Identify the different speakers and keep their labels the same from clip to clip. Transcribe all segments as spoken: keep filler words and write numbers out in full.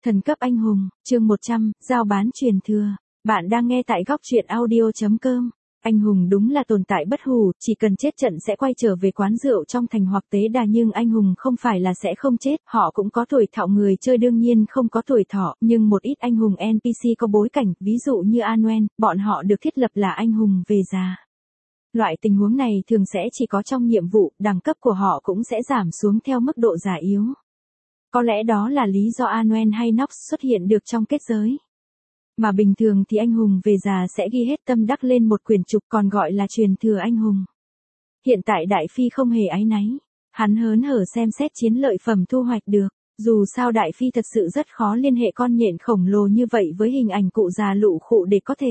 Speaker 1: Thần cấp anh hùng, chương một trăm, giao bán truyền thừa. Bạn đang nghe tại góc truyện audio chấm com. Anh hùng đúng là tồn tại bất hủ, chỉ cần chết trận sẽ quay trở về quán rượu trong thành hoặc tế đà, nhưng anh hùng không phải là sẽ không chết, họ cũng có tuổi thọ, người chơi đương nhiên không có tuổi thọ, nhưng một ít anh hùng en pê xê có bối cảnh, ví dụ như Anwen, bọn họ được thiết lập là anh hùng về già. Loại tình huống này thường sẽ chỉ có trong nhiệm vụ, đẳng cấp của họ cũng sẽ giảm xuống theo mức độ già yếu. Có lẽ đó là lý do Anwen hay Nox xuất hiện được trong kết giới. Mà bình thường thì anh hùng về già sẽ ghi hết tâm đắc lên một quyển trục, còn gọi là truyền thừa anh hùng. Hiện tại Đại Phi không hề áy náy. Hắn hớn hở xem xét chiến lợi phẩm thu hoạch được. Dù sao Đại Phi thật sự rất khó liên hệ con nhện khổng lồ như vậy với hình ảnh cụ già lụ khụ để có thể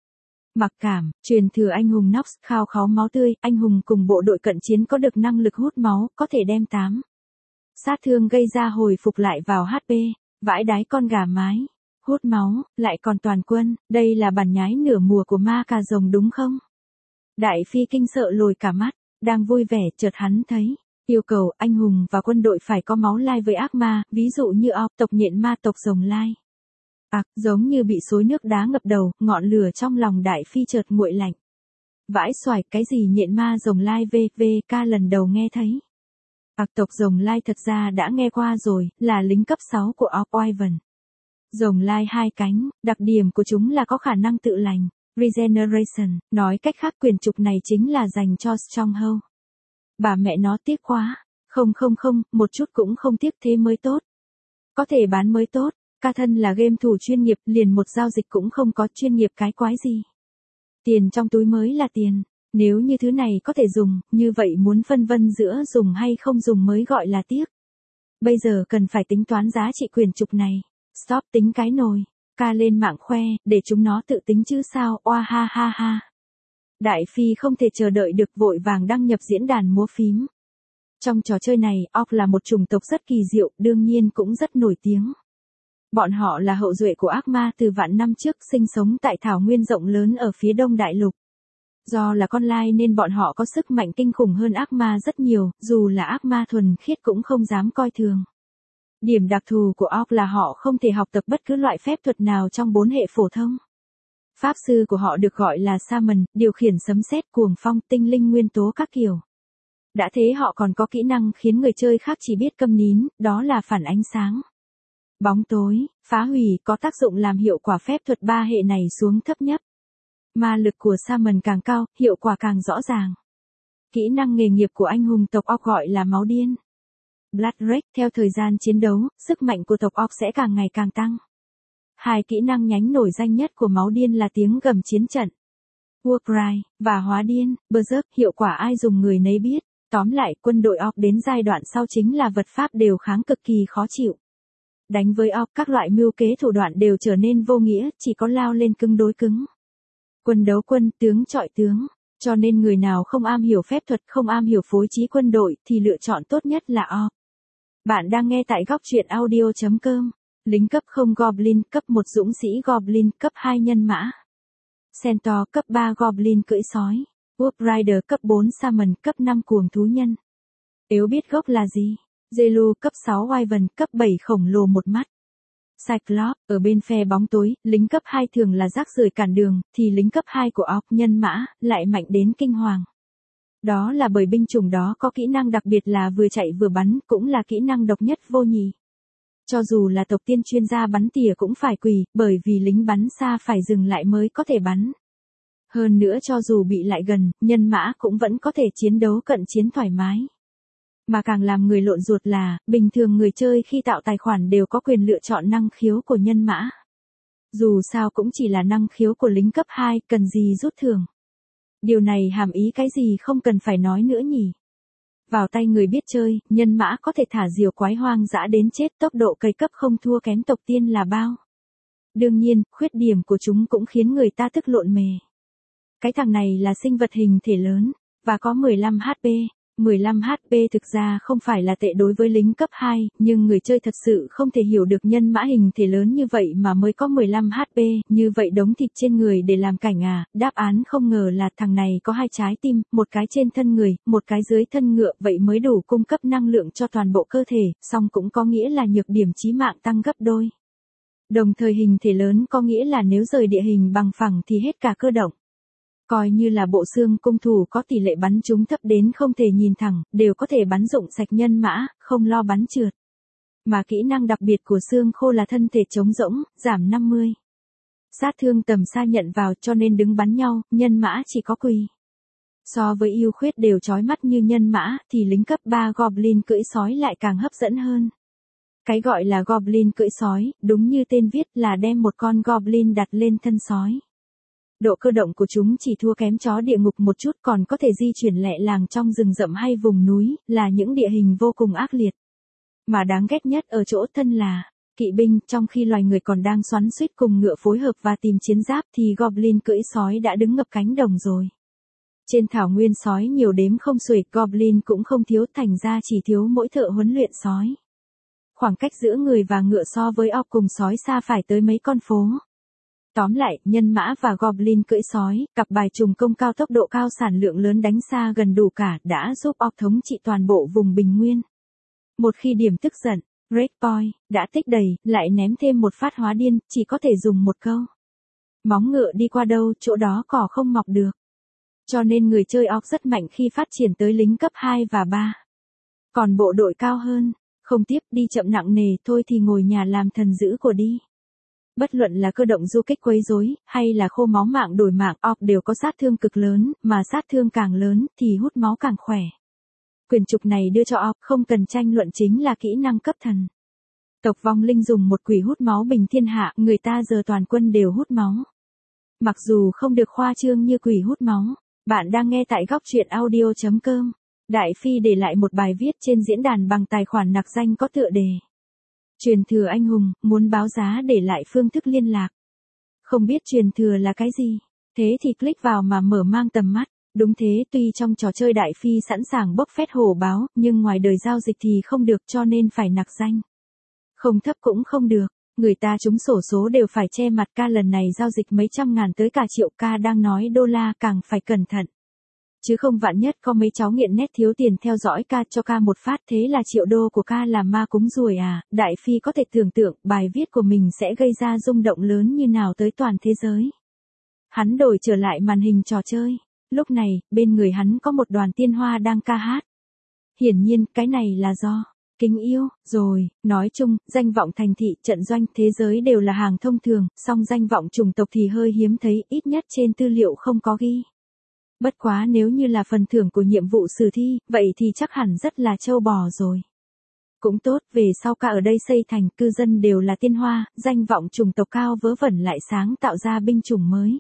Speaker 1: mặc cảm. Truyền thừa anh hùng Nox khao khát máu tươi, anh hùng cùng bộ đội cận chiến có được năng lực hút máu, có thể đem tám sát thương gây ra hồi phục lại vào hát pê. Vãi đái con gà mái. Hút máu, lại còn toàn quân, đây là bản nhái nửa mùa của ma cà rồng đúng không? Đại Phi kinh sợ lồi cả mắt, đang vui vẻ chợt hắn thấy yêu cầu anh hùng và quân đội phải có máu lai với ác ma, ví dụ như ọc tộc nhện ma tộc rồng lai. À, giống như bị xối nước đá ngập đầu, ngọn lửa trong lòng Đại Phi chợt nguội lạnh. Vãi xoài, cái gì nhện ma rồng lai vê vê ca lần đầu nghe thấy. Ạc tộc rồng lai thật ra đã nghe qua rồi, là lính cấp sáu của Orc Wyvern. Rồng lai hai cánh, đặc điểm của chúng là có khả năng tự lành, regeneration, nói cách khác quyền trục này chính là dành cho Stronghold. Bà mẹ nó tiếc quá, không không không, một chút cũng không tiếc, thế mới tốt. Có thể bán mới tốt, ca thân là game thủ chuyên nghiệp, liền một giao dịch cũng không có, chuyên nghiệp cái quái gì. Tiền trong túi mới là tiền. Nếu như thứ này có thể dùng, như vậy muốn phân vân giữa dùng hay không dùng mới gọi là tiếc. Bây giờ cần phải tính toán giá trị quyền trục này. Stop tính cái nồi. Ca lên mạng khoe, để chúng nó tự tính chứ sao, oa ha ha ha. Đại Phi không thể chờ đợi được, vội vàng đăng nhập diễn đàn múa phím. Trong trò chơi này, Orc là một chủng tộc rất kỳ diệu, đương nhiên cũng rất nổi tiếng. Bọn họ là hậu duệ của ác ma từ vạn năm trước, sinh sống tại thảo nguyên rộng lớn ở phía đông đại lục. Do là con lai nên bọn họ có sức mạnh kinh khủng hơn ác ma rất nhiều, dù là ác ma thuần khiết cũng không dám coi thường. Điểm đặc thù của Orc là họ không thể học tập bất cứ loại phép thuật nào trong bốn hệ phổ thông. Pháp sư của họ được gọi là Shaman, điều khiển sấm sét, cuồng phong, tinh linh nguyên tố các kiểu. Đã thế họ còn có kỹ năng khiến người chơi khác chỉ biết câm nín, đó là phản ánh sáng, bóng tối, phá hủy, có tác dụng làm hiệu quả phép thuật ba hệ này xuống thấp nhất. Ma lực của Shaman càng cao, hiệu quả càng rõ ràng. Kỹ năng nghề nghiệp của anh hùng tộc Orc gọi là máu điên. Blood Rage, theo thời gian chiến đấu, sức mạnh của tộc Orc sẽ càng ngày càng tăng. Hai kỹ năng nhánh nổi danh nhất của máu điên là tiếng gầm chiến trận, War Cry, và hóa điên, Berserk, hiệu quả ai dùng người nấy biết. Tóm lại, quân đội Orc đến giai đoạn sau chính là vật pháp đều kháng cực kỳ khó chịu. Đánh với Orc, các loại mưu kế thủ đoạn đều trở nên vô nghĩa, chỉ có lao lên cứng đối cứng. Quân đấu quân, tướng chọi tướng, cho nên người nào không am hiểu phép thuật, không am hiểu phối trí quân đội, thì lựa chọn tốt nhất là Orc. Bạn đang nghe tại góc truyện audio chấm com. Lính cấp không Goblin, cấp một dũng sĩ Goblin, cấp hai nhân mã Centaur, cấp ba Goblin cưỡi sói, Wolf Rider, cấp bốn Shaman, cấp năm cuồng thú nhân. Yếu biết gốc là gì? Zelu, cấp sáu Wyvern, cấp bảy khổng lồ một mắt. Cyclops, ở bên phe bóng tối, lính cấp hai thường là rác rưởi cản đường, thì lính cấp hai của Orc nhân mã lại mạnh đến kinh hoàng. Đó là bởi binh chủng đó có kỹ năng đặc biệt là vừa chạy vừa bắn, cũng là kỹ năng độc nhất vô nhị. Cho dù là tộc tiên chuyên gia bắn tỉa cũng phải quỳ, bởi vì lính bắn xa phải dừng lại mới có thể bắn. Hơn nữa cho dù bị lại gần, nhân mã cũng vẫn có thể chiến đấu cận chiến thoải mái. Mà càng làm người lộn ruột là, bình thường người chơi khi tạo tài khoản đều có quyền lựa chọn năng khiếu của nhân mã. Dù sao cũng chỉ là năng khiếu của lính cấp hai, cần gì rút thưởng. Điều này hàm ý cái gì không cần phải nói nữa nhỉ. Vào tay người biết chơi, nhân mã có thể thả diều quái hoang dã đến chết, tốc độ cây cấp không thua kém tộc tiên là bao. Đương nhiên, khuyết điểm của chúng cũng khiến người ta tức lộn mề. Cái thằng này là sinh vật hình thể lớn, và có mười lăm hát pê. mười lăm hát pê thực ra không phải là tệ đối với lính cấp hai, nhưng người chơi thật sự không thể hiểu được nhân mã hình thể lớn như vậy mà mới có mười lăm hát pê, như vậy đống thịt trên người để làm cảnh à, đáp án không ngờ là thằng này có hai trái tim, một cái trên thân người, một cái dưới thân ngựa, vậy mới đủ cung cấp năng lượng cho toàn bộ cơ thể, song cũng có nghĩa là nhược điểm chí mạng tăng gấp đôi. Đồng thời hình thể lớn có nghĩa là nếu rời địa hình bằng phẳng thì hết cả cơ động. Coi như là bộ xương cung thủ có tỷ lệ bắn trúng thấp đến không thể nhìn thẳng, đều có thể bắn rụng sạch nhân mã, không lo bắn trượt. Mà kỹ năng đặc biệt của xương khô là thân thể trống rỗng, giảm năm mươi. Sát thương tầm xa nhận vào cho nên đứng bắn nhau, nhân mã chỉ có quỳ. So với ưu khuyết đều chói mắt như nhân mã thì lính cấp ba Goblin cưỡi sói lại càng hấp dẫn hơn. Cái gọi là Goblin cưỡi sói, đúng như tên viết là đem một con Goblin đặt lên thân sói. Độ cơ động của chúng chỉ thua kém chó địa ngục một chút, còn có thể di chuyển lẹ làng trong rừng rậm hay vùng núi, là những địa hình vô cùng ác liệt. Mà đáng ghét nhất ở chỗ thân là kỵ binh, trong khi loài người còn đang xoắn xuýt cùng ngựa phối hợp và tìm chiến giáp thì Goblin cưỡi sói đã đứng ngập cánh đồng rồi. Trên thảo nguyên sói nhiều đếm không xuể, Goblin cũng không thiếu, thành ra chỉ thiếu mỗi thợ huấn luyện sói. Khoảng cách giữa người và ngựa so với orc cùng sói xa phải tới mấy con phố. Tóm lại, nhân mã và Goblin cưỡi sói, cặp bài trùng công cao tốc độ cao sản lượng lớn đánh xa gần đủ cả đã giúp orc thống trị toàn bộ vùng bình nguyên. Một khi điểm tức giận, Breakpoint đã tích đầy, lại ném thêm một phát hóa điên, chỉ có thể dùng một câu. Móng ngựa đi qua đâu, chỗ đó cỏ không mọc được. Cho nên người chơi orc rất mạnh khi phát triển tới lính cấp hai và ba. Còn bộ đội cao hơn, không tiếp đi chậm nặng nề thôi thì ngồi nhà làm thần dữ của đi. Bất luận là cơ động du kích quấy rối, hay là khô máu mạng đổi mạng, orc đều có sát thương cực lớn, mà sát thương càng lớn thì hút máu càng khỏe. Quyền trục này đưa cho orc không cần tranh luận chính là kỹ năng cấp thần. Tộc vong linh dùng một quỷ hút máu bình thiên hạ, người ta giờ toàn quân đều hút máu. Mặc dù không được khoa trương như quỷ hút máu, bạn đang nghe tại góc truyện audio chấm com. Đại Phi để lại một bài viết trên diễn đàn bằng tài khoản nặc danh có tựa đề Truyền thừa anh hùng, muốn báo giá để lại phương thức liên lạc. Không biết truyền thừa là cái gì? Thế thì click vào mà mở mang tầm mắt. Đúng thế, tuy trong trò chơi Đại Phi sẵn sàng bốc phét hổ báo, nhưng ngoài đời giao dịch thì không được, cho nên phải nặc danh. Không thấp cũng không được, người ta trúng xổ số đều phải che mặt, ca lần này giao dịch mấy trăm ngàn tới cả triệu, ca đang nói đô la, càng phải cẩn thận. Chứ không vạn nhất có mấy cháu nghiện net thiếu tiền theo dõi ca cho ca một phát, thế là triệu đô của ca làm ma cúng ruồi à. Đại Phi có thể tưởng tượng bài viết của mình sẽ gây ra rung động lớn như nào tới toàn thế giới. Hắn đổi trở lại màn hình trò chơi. Lúc này, bên người hắn có một đoàn tiên hoa đang ca hát. Hiển nhiên, cái này là do kính yêu, rồi, nói chung, danh vọng thành thị, trận doanh, thế giới đều là hàng thông thường, song danh vọng chủng tộc thì hơi hiếm thấy, ít nhất trên tư liệu không có ghi. Bất quá nếu như là phần thưởng của nhiệm vụ sử thi, vậy thì chắc hẳn rất là trâu bò rồi. Cũng tốt, về sau ca ở đây xây thành, cư dân đều là tiên hoa, danh vọng chủng tộc cao vớ vẩn lại sáng tạo ra binh chủng mới.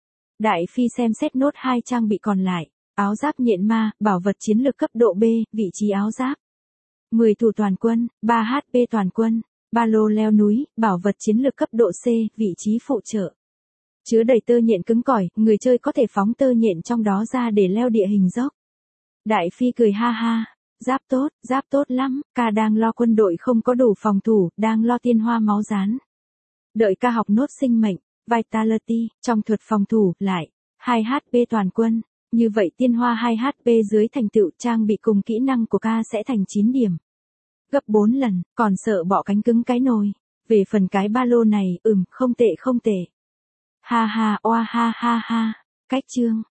Speaker 1: Đại Phi xem xét nốt hai trang bị còn lại, áo giáp nhện ma, bảo vật chiến lược cấp độ B, vị trí áo giáp. mười thủ toàn quân, ba hát pê toàn quân, ba lô leo núi, bảo vật chiến lược cấp độ C, vị trí phụ trợ. Chứa đầy tơ nhện cứng cỏi, người chơi có thể phóng tơ nhện trong đó ra để leo địa hình dốc. Đại Phi cười ha ha, giáp tốt, giáp tốt lắm, ca đang lo quân đội không có đủ phòng thủ, đang lo tiên hoa máu rán. Đợi ca học nốt sinh mệnh, Vitality, trong thuật phòng thủ, lại, hai hát pê toàn quân, như vậy tiên hoa hai hát pê dưới thành tựu trang bị cùng kỹ năng của ca sẽ thành chín điểm. Gấp bốn lần, còn sợ bọ cánh cứng cái nồi. Về phần cái ba lô này, ừm, không tệ không tệ. Ha ha, oa ha ha ha, cách chương.